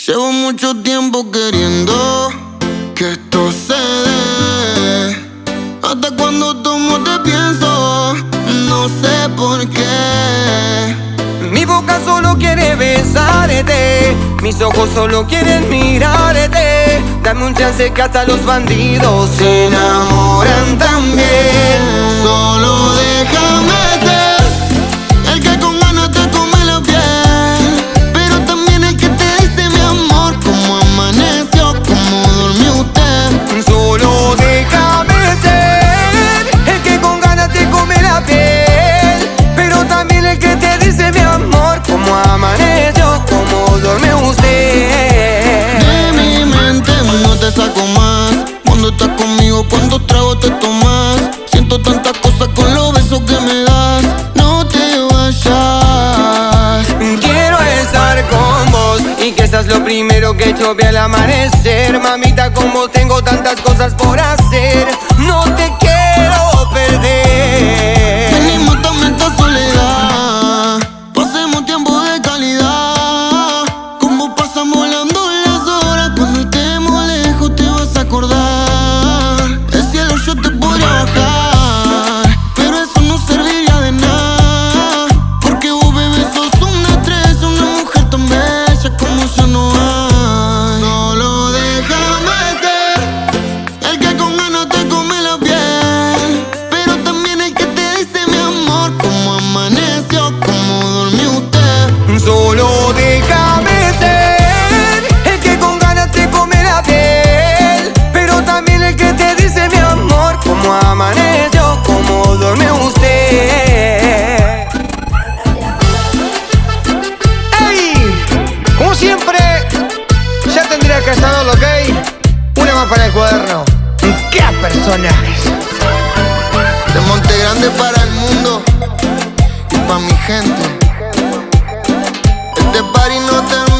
Llevo mucho tiempo queriendo que esto se dé. Hasta cuando tomo te pienso, no sé por qué. Mi boca solo quiere besarte, mis ojos solo quieren mirarte. Dame un chance que hasta los bandidos se enamoran también. Solo déjame ser el que con ganas te come la piel, pero también el que te dice mi amor, cómo amaneció, cómo durmió usted. Solo déjame ser el que con ganas te come la piel, pero también el que te dice mi amor, cómo amaneció, cómo duerme usted. De mi mente no te saco más. Cuando estás conmigo, cuántos tragos te tomas. Siento tantas cosas con los besos que me das. No te vayas. Quiero estar con vos y que seas lo primero que yo vea al amanecer. Mamita, con vos tengo tantas cosas por hacer. No te quiero perder. Venimos también esta soledad. Pasemos tiempo de calidad. Como pasan volando las horas. Cuando estemos lejos te vas a acordar. El cielo yo te podría bajar, pero eso no serviría de nada. Porque vos, bebé, sos una estrella, una mujer tan bella como yo no hay. Solo déjame ser el que con ganas te come la piel, pero también el que te dice mi amor, cómo amaneció, cómo durmió usted. Solo déjame ser el que con ganas te come la piel, pero también el que te dice mi amor, cómo amaneció, cómo duerme usted. ¡Ey! Como siempre, ya tendría que saberlo, ¿ok? Una más para el cuaderno. ¡Qué personajes! De Monte Grande para el mundo y pa' mi gente. Este party no termina.